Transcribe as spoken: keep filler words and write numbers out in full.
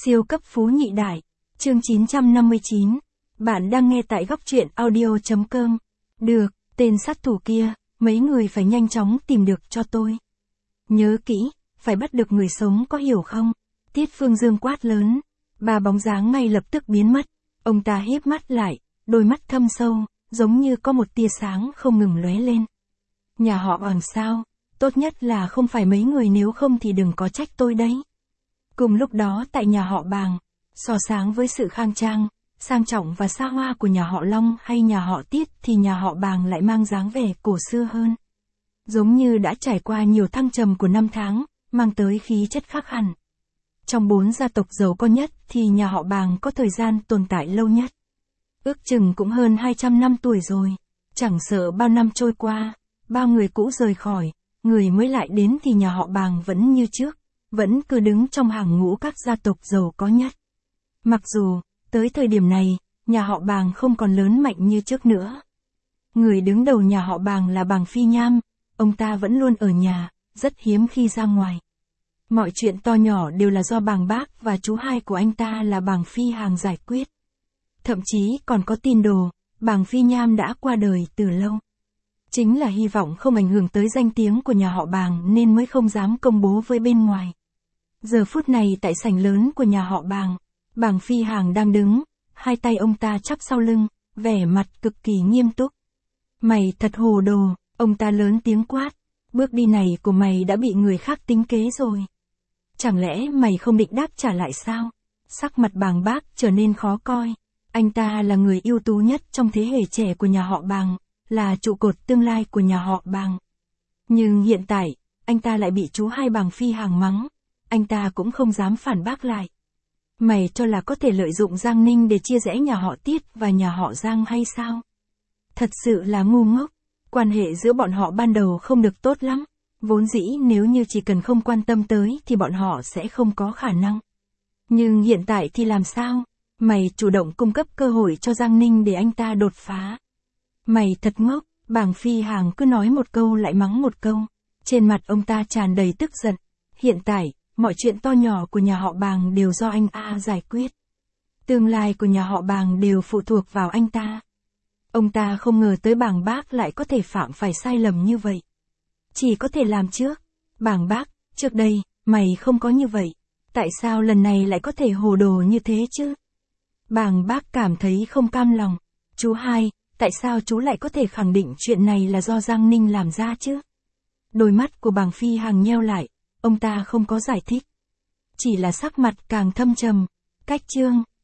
Siêu cấp phú nhị đại, chương chín trăm năm mươi chín. Bạn đang nghe tại góc truyện audio.com. Được, tên sát thủ kia, mấy người phải nhanh chóng tìm được cho tôi. Nhớ kỹ, phải bắt được người sống có hiểu không? Tiết Phương Dương quát lớn. Ba bóng dáng ngay lập tức biến mất. Ông ta híp mắt lại, đôi mắt thâm sâu, giống như có một tia sáng không ngừng lóe lên. Nhà họ Hoàng sao? Tốt nhất là không phải mấy người, nếu không thì đừng có trách tôi đấy. Cùng lúc đó tại nhà họ Bàng, so sáng với sự khang trang, sang trọng và xa hoa của nhà họ Long hay nhà họ Tiết thì nhà họ Bàng lại mang dáng vẻ cổ xưa hơn. Giống như đã trải qua nhiều thăng trầm của năm tháng, mang tới khí chất khác hẳn. Trong bốn gia tộc giàu có nhất thì nhà họ Bàng có thời gian tồn tại lâu nhất. Ước chừng cũng hơn hai trăm năm tuổi rồi. Chẳng sợ bao năm trôi qua, bao người cũ rời khỏi, người mới lại đến thì nhà họ Bàng vẫn như trước, vẫn cứ đứng trong hàng ngũ các gia tộc giàu có nhất. Mặc dù, tới thời điểm này, nhà họ Bàng không còn lớn mạnh như trước nữa. Người đứng đầu nhà họ Bàng là Bàng Phi Nham, ông ta vẫn luôn ở nhà, rất hiếm khi ra ngoài. Mọi chuyện to nhỏ đều là do Bàng Bác và chú hai của anh ta là Bàng Phi Hàng giải quyết. Thậm chí còn có tin đồ, Bàng Phi Nham đã qua đời từ lâu. Chính là hy vọng không ảnh hưởng tới danh tiếng của nhà họ Bàng nên mới không dám công bố với bên ngoài. Giờ phút này tại sảnh lớn của nhà họ Bàng, Bàng Phi Hàng đang đứng, hai tay ông ta chắp sau lưng, vẻ mặt cực kỳ nghiêm túc. Mày thật hồ đồ, ông ta lớn tiếng quát, bước đi này của mày đã bị người khác tính kế rồi. Chẳng lẽ mày không định đáp trả lại sao? Sắc mặt Bàng Bác trở nên khó coi. Anh ta là người ưu tú nhất trong thế hệ trẻ của nhà họ Bàng, là trụ cột tương lai của nhà họ Bàng. Nhưng hiện tại, anh ta lại bị chú hai Bàng Phi Hàng mắng. Anh ta cũng không dám phản bác lại. Mày cho là có thể lợi dụng Giang Ninh để chia rẽ nhà họ Tiết và nhà họ Giang hay sao? Thật sự là ngu ngốc. Quan hệ giữa bọn họ ban đầu không được tốt lắm. Vốn dĩ nếu như chỉ cần không quan tâm tới thì bọn họ sẽ không có khả năng. Nhưng hiện tại thì làm sao? Mày chủ động cung cấp cơ hội cho Giang Ninh để anh ta đột phá. Mày thật ngốc. Bàng Phi Hàng cứ nói một câu lại mắng một câu. Trên mặt ông ta tràn đầy tức giận. Hiện tại, mọi chuyện to nhỏ của nhà họ Bàng đều do anh A giải quyết. Tương lai của nhà họ Bàng đều phụ thuộc vào anh ta. Ông ta không ngờ tới Bàng Bác lại có thể phạm phải sai lầm như vậy. Chỉ có thể làm trước. Bàng Bác, trước đây, mày không có như vậy. Tại sao lần này lại có thể hồ đồ như thế chứ? Bàng Bác cảm thấy không cam lòng. Chú hai, tại sao chú lại có thể khẳng định chuyện này là do Giang Ninh làm ra chứ? Đôi mắt của Bàng Phi Hàng nheo lại. Ông ta không có giải thích. Chỉ là sắc mặt càng thâm trầm. Cách chương.